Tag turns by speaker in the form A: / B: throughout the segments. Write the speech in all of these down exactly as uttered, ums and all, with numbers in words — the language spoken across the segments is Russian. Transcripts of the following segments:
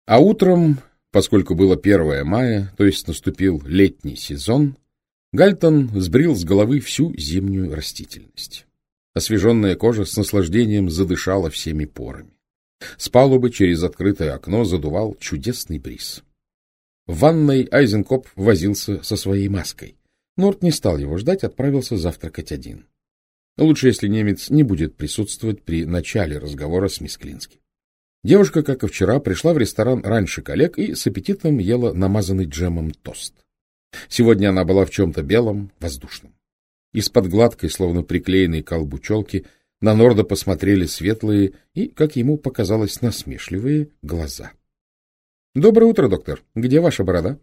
A: А утром, поскольку было первое мая, то есть наступил летний сезон, Гальтон сбрил с головы всю зимнюю растительность. Освеженная кожа с наслаждением задышала всеми порами. С палубы через открытое окно задувал чудесный бриз. В ванной Айзенкопф возился со своей маской. Норт не стал его ждать, отправился завтракать один. Лучше, если немец не будет присутствовать при начале разговора с мисс Клински. Девушка, как и вчера, пришла в ресторан раньше коллег и с аппетитом ела намазанный джемом тост. Сегодня она была в чем-то белом, воздушном. Из-под гладкой, словно приклеенной к колбу челки, на Норда посмотрели светлые и, как ему показалось, насмешливые глаза. — Доброе утро, доктор. Где ваша борода?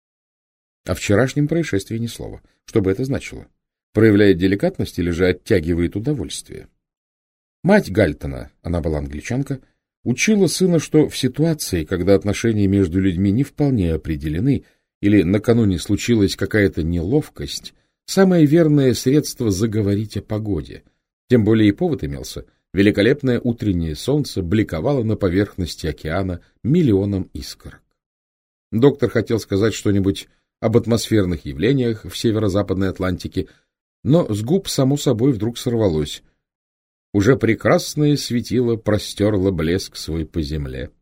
A: О вчерашнем происшествии ни слова. Что бы это значило? Проявляет деликатность или же оттягивает удовольствие? Мать Гальтона, она была англичанка, учила сына, что в ситуации, когда отношения между людьми не вполне определены или накануне случилась какая-то неловкость, самое верное средство заговорить о погоде. Тем более и повод имелся. Великолепное утреннее солнце бликовало на поверхности океана миллионом искорок. Доктор хотел сказать что-нибудь об атмосферных явлениях в северо-западной Атлантике, но с губ само собой вдруг сорвалось. Уже прекрасное светило простерло блеск свой по земле.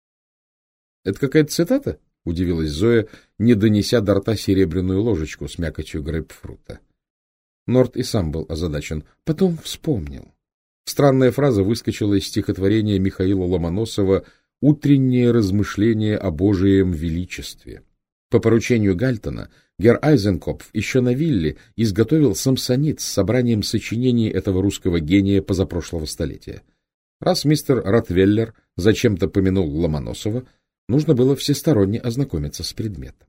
A: — Это какая-то цитата? — удивилась Зоя, не донеся до рта серебряную ложечку с мякотью грейпфрута. Норт и сам был озадачен. Потом вспомнил. Странная фраза выскочила из стихотворения Михаила Ломоносова «Утреннее размышление о Божием величестве». По поручению Гальтона герр Айзенкопф еще на вилле изготовил самсонит с собранием сочинений этого русского гения позапрошлого столетия. Раз мистер Ротвеллер зачем-то помянул Ломоносова, нужно было всесторонне ознакомиться с предметом.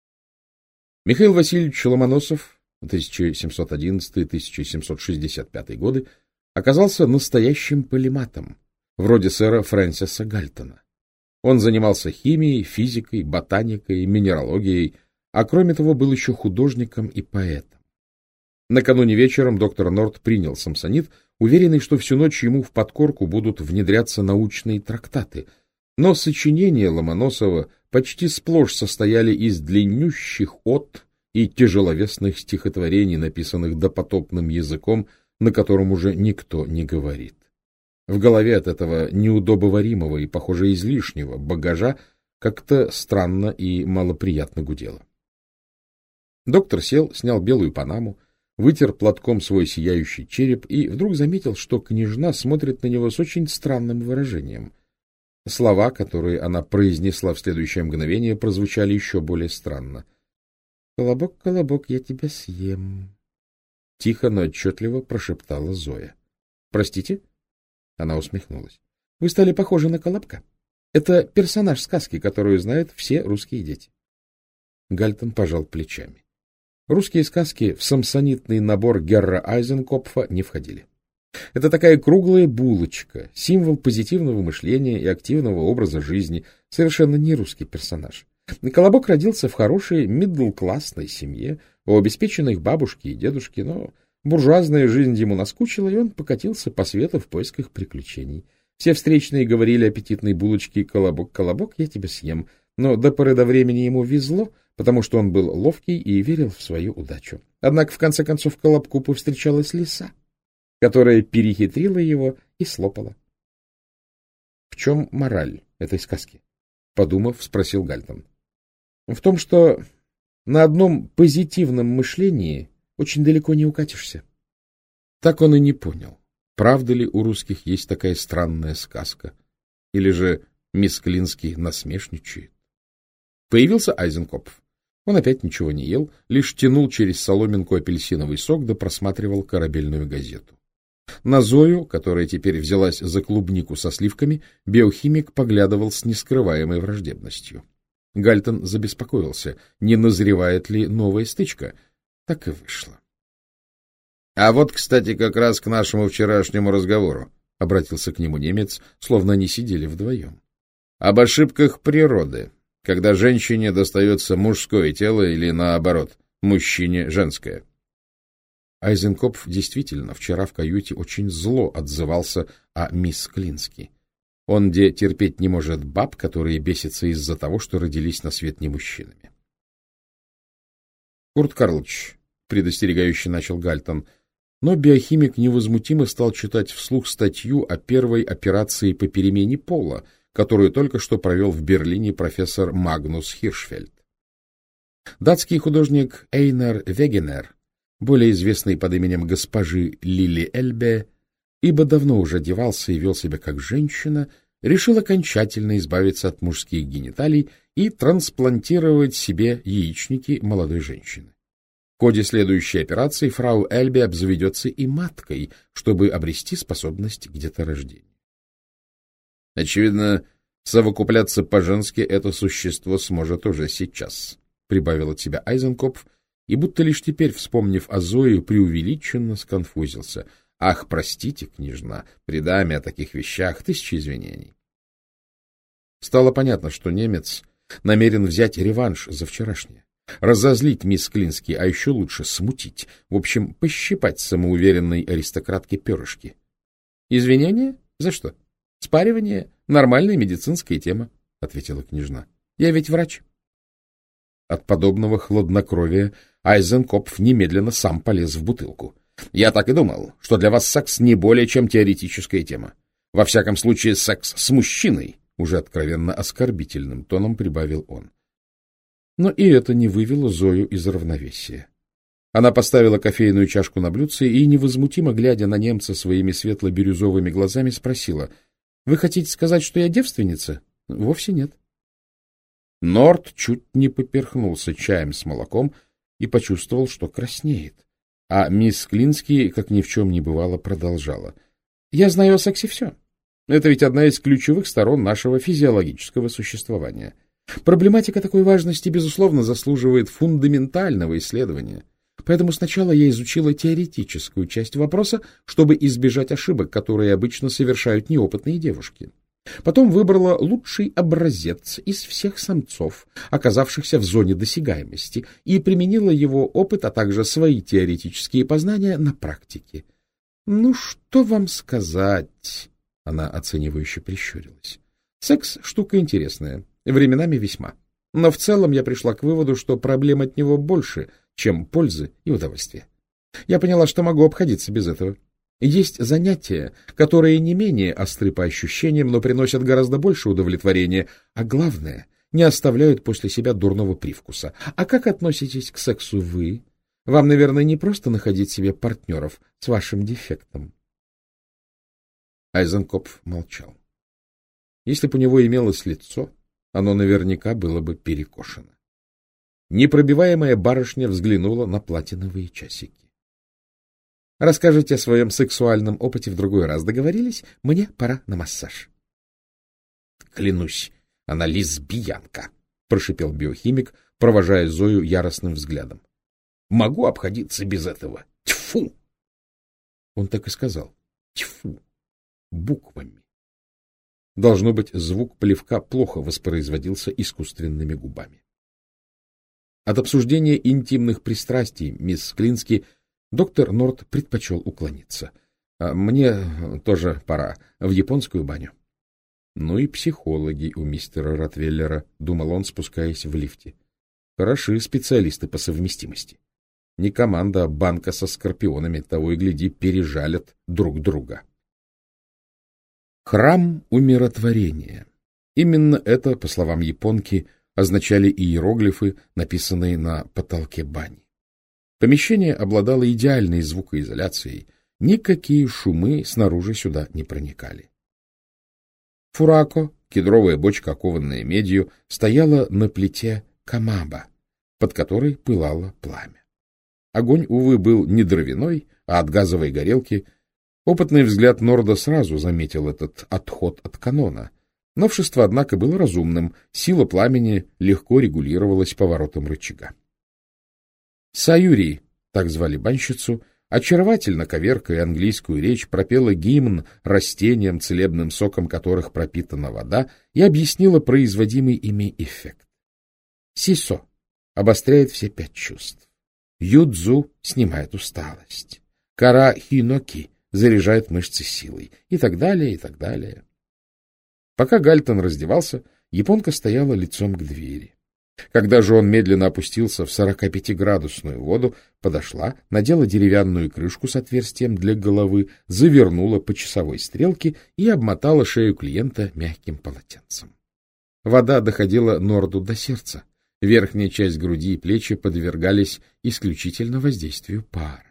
A: Михаил Васильевич Ломоносов, тысяча семьсот одиннадцатый — тысяча семьсот шестьдесят пятый годы, оказался настоящим полематом, вроде сэра Фрэнсиса Гальтона. Он занимался химией, физикой, ботаникой, минералогией, а кроме того был еще художником и поэтом. Накануне вечером доктор Норт принял самсонит, уверенный, что всю ночь ему в подкорку будут внедряться научные трактаты, но сочинения Ломоносова почти сплошь состояли из длиннющих от и тяжеловесных стихотворений, написанных допотопным языком, на котором уже никто не говорит. В голове от этого неудобоваримого и, похоже, излишнего багажа как-то странно и малоприятно гудело. Доктор сел, снял белую панаму, вытер платком свой сияющий череп и вдруг заметил, что княжна смотрит на него с очень странным выражением. Слова, которые она произнесла в следующее мгновение, прозвучали еще более странно. — Колобок, колобок, я тебя съем. Тихо, но отчетливо прошептала Зоя. — Простите? Она усмехнулась. — Вы стали похожи на Колобка. Это персонаж сказки, которую знают все русские дети. Гальтон пожал плечами. Русские сказки в самсонитный набор герра Айзенкопфа не входили. Это такая круглая булочка, символ позитивного мышления и активного образа жизни, совершенно не русский персонаж. Колобок родился в хорошей мидл-классной семье, у обеспеченных бабушки и дедушки, но буржуазная жизнь ему наскучила, и он покатился по свету в поисках приключений. Все встречные говорили аппетитной булочке «Колобок, колобок, я тебя съем», но до поры до времени ему везло, потому что он был ловкий и верил в свою удачу. Однако, в конце концов, Колобку повстречалась лиса, которая перехитрила его и слопала. — В чем мораль этой сказки? — подумав, спросил Гальтон. — В том, что на одном позитивном мышлении очень далеко не укатишься. Так он и не понял, правда ли у русских есть такая странная сказка, или же мисс Клински насмешничает. Появился Айзенкопф. Он опять ничего не ел, лишь тянул через соломинку апельсиновый сок да просматривал корабельную газету. На Зою, которая теперь взялась за клубнику со сливками, биохимик поглядывал с нескрываемой враждебностью. Гальтон забеспокоился, не назревает ли новая стычка. Так и вышло. — А вот, кстати, как раз к нашему вчерашнему разговору, — обратился к нему немец, словно они сидели вдвоем. — Об ошибках природы, когда женщине достается мужское тело или, наоборот, мужчине женское. Айзенкопф действительно вчера в каюте очень зло отзывался о мисс Клински. Он где терпеть не может баб, которые бесятся из-за того, что родились на свет не мужчинами. — Курт Карлович, — предостерегающе начал Гальтон, но биохимик невозмутимо стал читать вслух статью о первой операции по перемене пола, которую только что провел в Берлине профессор Магнус Хиршфельд. Датский художник Эйнар Вегенер, более известный под именем госпожи Лили Эльбе, ибо давно уже одевался и вел себя как женщина, решил окончательно избавиться от мужских гениталий и трансплантировать себе яичники молодой женщины. В ходе следующей операции фрау Эльбе обзаведется и маткой, чтобы обрести способность к деторождению. Очевидно, совокупляться по-женски это существо сможет уже сейчас, прибавил от себя Айзенкопф, и будто лишь теперь, вспомнив о Зое, преувеличенно сконфузился. Ах, простите, княжна, при даме о таких вещах тысячи извинений. Стало понятно, что немец намерен взять реванш за вчерашнее, разозлить мисс Клински, а еще лучше смутить, в общем, пощипать самоуверенной аристократке перышки. Извинения? За что? Спаривание — нормальная медицинская тема, — ответила княжна. Я ведь врач. От подобного хладнокровия Айзенкопф немедленно сам полез в бутылку. Я так и думал, что для вас секс не более чем теоретическая тема. Во всяком случае, секс с мужчиной, уже откровенно оскорбительным тоном прибавил он. Но и это не вывело Зою из равновесия. Она поставила кофейную чашку на блюдце и, невозмутимо глядя на немца своими светло-бирюзовыми глазами, спросила: — Вы хотите сказать, что я девственница? — Вовсе нет. Норт чуть не поперхнулся чаем с молоком и почувствовал, что краснеет. А мисс Клински, как ни в чем не бывало, продолжала. — Я знаю о сексе все. Это ведь одна из ключевых сторон нашего физиологического существования. Проблематика такой важности, безусловно, заслуживает фундаментального исследования. Поэтому сначала я изучила теоретическую часть вопроса, чтобы избежать ошибок, которые обычно совершают неопытные девушки. Потом выбрала лучший образец из всех самцов, оказавшихся в зоне досягаемости, и применила его опыт, а также свои теоретические познания на практике. Ну, что вам сказать? Она оценивающе прищурилась. Секс — штука интересная, временами весьма. Но в целом я пришла к выводу, что проблем от него больше, чем пользы и удовольствия. Я поняла, что могу обходиться без этого. Есть занятия, которые не менее остры по ощущениям, но приносят гораздо больше удовлетворения, а главное, не оставляют после себя дурного привкуса. А как относитесь к сексу вы? Вам, наверное, не просто находить себе партнеров с вашим дефектом. Айзенкопф молчал. Если бы у него имелось лицо, оно наверняка было бы перекошено. Непробиваемая барышня взглянула на платиновые часики. — Расскажите о своем сексуальном опыте в другой раз. Договорились? Мне пора на массаж. — Клянусь, она лесбиянка, — прошипел биохимик, провожая Зою яростным взглядом. — Могу обходиться без этого. Тьфу! Он так и сказал. Тьфу! Буквами. Должно быть, звук плевка плохо воспроизводился искусственными губами. От обсуждения интимных пристрастий мисс Клински доктор Норт предпочел уклониться. А мне тоже пора в японскую баню. Ну и психологи у мистера Ротвейлера, думал он, спускаясь в лифте. Хороши специалисты по совместимости. Не команда, а банка со скорпионами, того и гляди, пережалят друг друга. Храм умиротворения. Именно это, по словам японки, означали иероглифы, написанные на потолке бани. Помещение обладало идеальной звукоизоляцией, никакие шумы снаружи сюда не проникали. Фурако, кедровая бочка, окованная медью, стояла на плите камаба, под которой пылало пламя. Огонь, увы, был не дровяной, а от газовой горелки. Опытный взгляд Норда сразу заметил этот отход от канона. Новшество, однако, было разумным, сила пламени легко регулировалась поворотом рычага. Саюри, так звали банщицу, очаровательно коверкая английскую речь, пропела гимн растениям, целебным соком которых пропитана вода, и объяснила производимый ими эффект. Сисо обостряет все пять чувств. Юдзу снимает усталость. Кара хиноки заряжает мышцы силой. И так далее, и так далее. Пока Гальтон раздевался, японка стояла лицом к двери. Когда же он медленно опустился в сорокапятиградусную воду, подошла, надела деревянную крышку с отверстием для головы, завернула по часовой стрелке и обмотала шею клиента мягким полотенцем. Вода доходила Норду до сердца. Верхняя часть груди и плечи подвергались исключительно воздействию пара.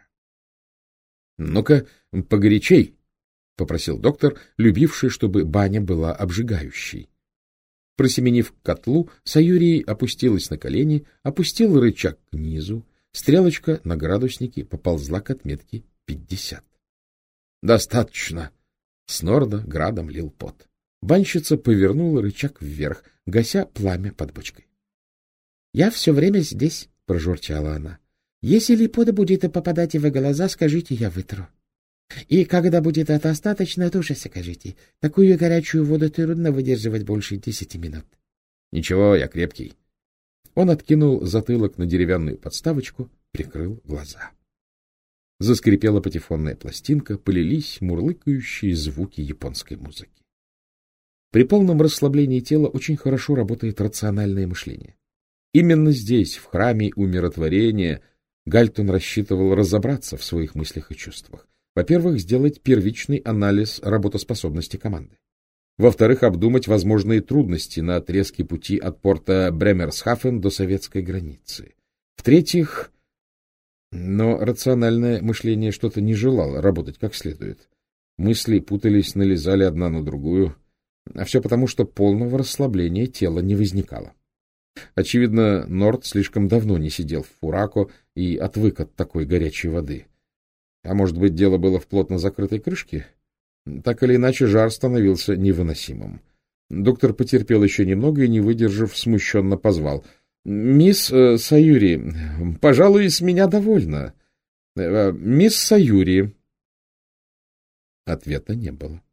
A: — Ну-ка, погорячей, — попросил доктор, любивший, чтобы баня была обжигающей. Просеменив к котлу, Саюри опустилась на колени, опустила рычаг к низу, стрелочка на градуснике поползла к отметке пятьдесят. — Достаточно! С Норда градом лил пот. Банщица повернула рычаг вверх, гася пламя под бочкой. — Я все время здесь, — прожурчала она. — Если липода будет попадать в глаза, скажите, я вытру. И когда будет это достаточно, тоже скажите. Такую горячую воду трудно выдерживать больше десяти минут. — Ничего, я крепкий. Он откинул затылок на деревянную подставочку, прикрыл глаза. Заскрипела патефонная пластинка, полились мурлыкающие звуки японской музыки. При полном расслаблении тела очень хорошо работает рациональное мышление. Именно здесь, в храме умиротворения, Гальтон рассчитывал разобраться в своих мыслях и чувствах. Во-первых, сделать первичный анализ работоспособности команды. Во-вторых, обдумать возможные трудности на отрезке пути от порта Бремерсхафен до советской границы. В-третьих, но рациональное мышление что-то не желало работать как следует. Мысли путались, налезали одна на другую, а все потому, что полного расслабления тела не возникало. Очевидно, Норд слишком давно не сидел в фурако и отвык от такой горячей воды. А может быть, дело было в плотно закрытой крышке? Так или иначе, жар становился невыносимым. Доктор потерпел еще немного и, не выдержав, смущенно позвал. — Мисс э, Саюри, пожалуй, с меня довольно. Э, мисс Саюри. Ответа не было.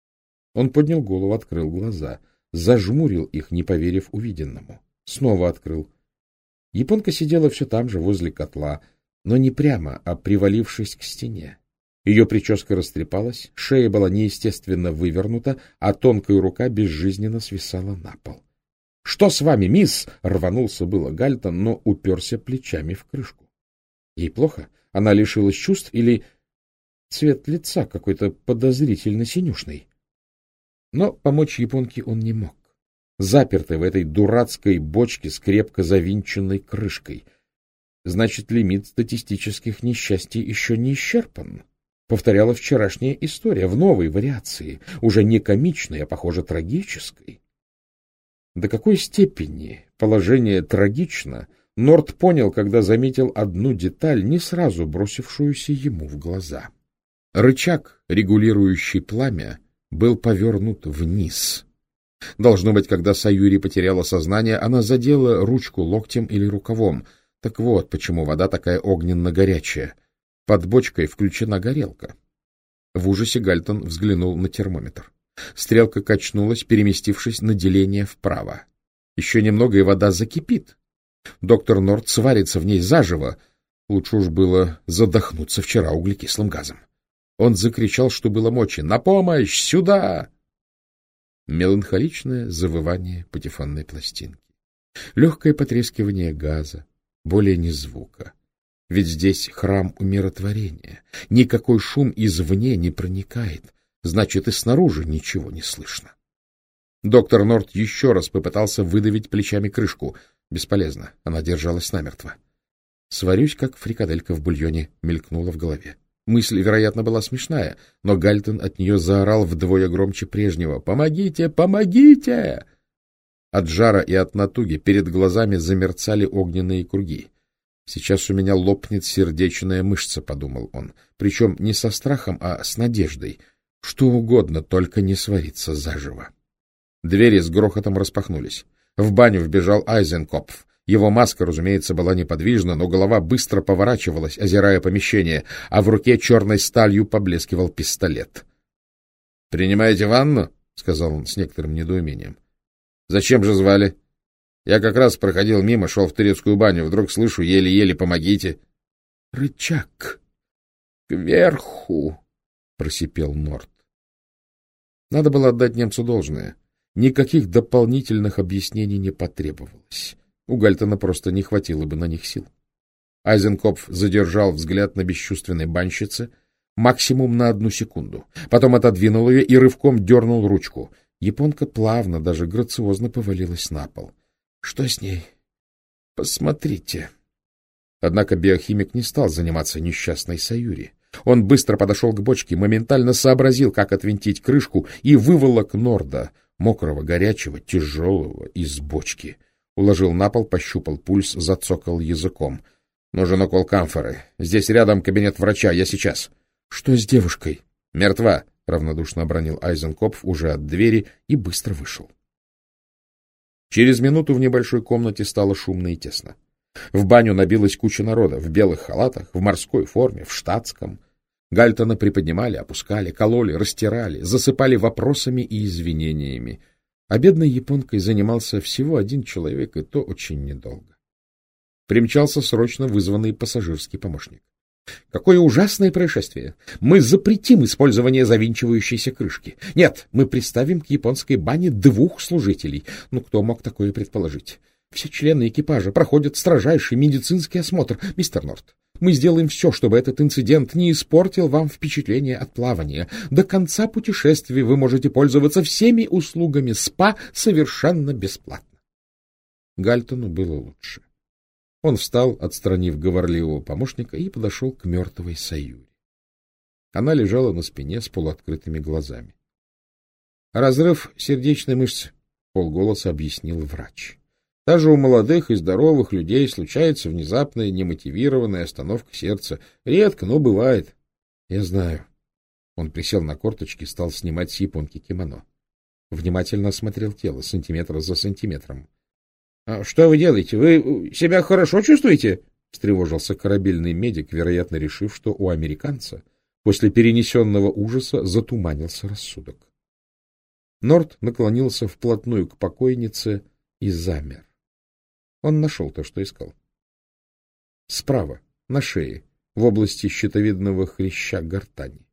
A: Он поднял голову, открыл глаза, зажмурил их, не поверив увиденному. Снова открыл. Японка сидела все там же, возле котла, но не прямо, а привалившись к стене. Ее прическа растрепалась, шея была неестественно вывернута, а тонкая рука безжизненно свисала на пол. — Что с вами, мисс? — рванулся было Гальтон, но уперся плечами в крышку. Ей плохо? Она лишилась чувств или цвет лица какой-то подозрительно синюшный? Но помочь японке он не мог. Запертый в этой дурацкой бочке с крепко завинченной крышкой. Значит, лимит статистических несчастий еще не исчерпан. Повторяла вчерашняя история в новой вариации, уже не комичной, а, похоже, трагической. До какой степени положение трагично, Норд понял, когда заметил одну деталь, не сразу бросившуюся ему в глаза. Рычаг, регулирующий пламя, был повернут вниз. Должно быть, когда Саюри потеряла сознание, она задела ручку локтем или рукавом. Так вот, почему вода такая огненно-горячая. Под бочкой включена горелка. В ужасе Гальтон взглянул на термометр. Стрелка качнулась, переместившись на деление вправо. Еще немного, и вода закипит. Доктор Норд сварится в ней заживо. Лучше уж было задохнуться вчера углекислым газом. Он закричал, что было мочи. «На помощь! Сюда!» Меланхоличное завывание патефонной пластинки. Легкое потрескивание газа. Более ни звука. Ведь здесь храм умиротворения. Никакой шум извне не проникает. Значит, и снаружи ничего не слышно. Доктор Норд еще раз попытался выдавить плечами крышку. Бесполезно. Она держалась намертво. «Сварюсь, как фрикаделька в бульоне», мелькнула в голове. Мысль, вероятно, была смешная, но Гальтон от нее заорал вдвое громче прежнего. «Помогите! Помогите!» От жара и от натуги перед глазами замерцали огненные круги. «Сейчас у меня лопнет сердечная мышца», — подумал он, причем не со страхом, а с надеждой. Что угодно, только не свариться заживо. Двери с грохотом распахнулись. В баню вбежал Айзенкопф. Его маска, разумеется, была неподвижна, но голова быстро поворачивалась, озирая помещение, а в руке черной сталью поблескивал пистолет. — Принимаете ванну? — сказал он с некоторым недоумением. — Зачем же звали? Я как раз проходил мимо, шел в турецкую баню, вдруг слышу еле-еле «помогите». — Рычаг. — Кверху, — просипел Норд. Надо было отдать немцу должное. Никаких дополнительных объяснений не потребовалось. У Гальтона просто не хватило бы на них сил. Айзенкопф задержал взгляд на бесчувственной банщице максимум на одну секунду. Потом отодвинул ее и рывком дернул ручку. Японка плавно, даже грациозно повалилась на пол. — Что с ней? — Посмотрите. Однако биохимик не стал заниматься несчастной Саюри. Он быстро подошел к бочке, моментально сообразил, как отвинтить крышку, и выволок Норда, мокрого, горячего, тяжелого, из бочки. Уложил на пол, пощупал пульс, зацокал языком. — Нужен укол камфоры. Здесь рядом кабинет врача. Я сейчас. — Что с девушкой? — Мертва, — равнодушно обронил Айзенкопф уже от двери и быстро вышел. Через минуту в небольшой комнате стало шумно и тесно. В баню набилась куча народа, в белых халатах, в морской форме, в штатском. Гальтона приподнимали, опускали, кололи, растирали, засыпали вопросами и извинениями. А бедной японкой занимался всего один человек, и то очень недолго. Примчался срочно вызванный пассажирский помощник. Какое ужасное происшествие! Мы запретим использование завинчивающейся крышки. Нет, мы приставим к японской бане двух служителей. Ну, кто мог такое предположить? Все члены экипажа проходят строжайший медицинский осмотр. Мистер Норт, мы сделаем все, чтобы этот инцидент не испортил вам впечатление от плавания. До конца путешествия вы можете пользоваться всеми услугами СПА совершенно бесплатно. Гальтону было лучше. Он встал, отстранив говорливого помощника, и подошел к мертвой Саюри. Она лежала на спине с полуоткрытыми глазами. — Разрыв сердечной мышцы, — вполголоса объяснил врач. Даже у молодых и здоровых людей случается внезапная немотивированная остановка сердца. Редко, но бывает. — Я знаю. Он присел на корточки и стал снимать с японки кимоно. Внимательно осмотрел тело, сантиметр за сантиметром. — Что вы делаете? Вы себя хорошо чувствуете? — встревожился корабельный медик, вероятно, решив, что у американца после перенесенного ужаса затуманился рассудок. Норт наклонился вплотную к покойнице и замер. Он нашел то, что искал. Справа, на шее, в области щитовидного хряща гортани.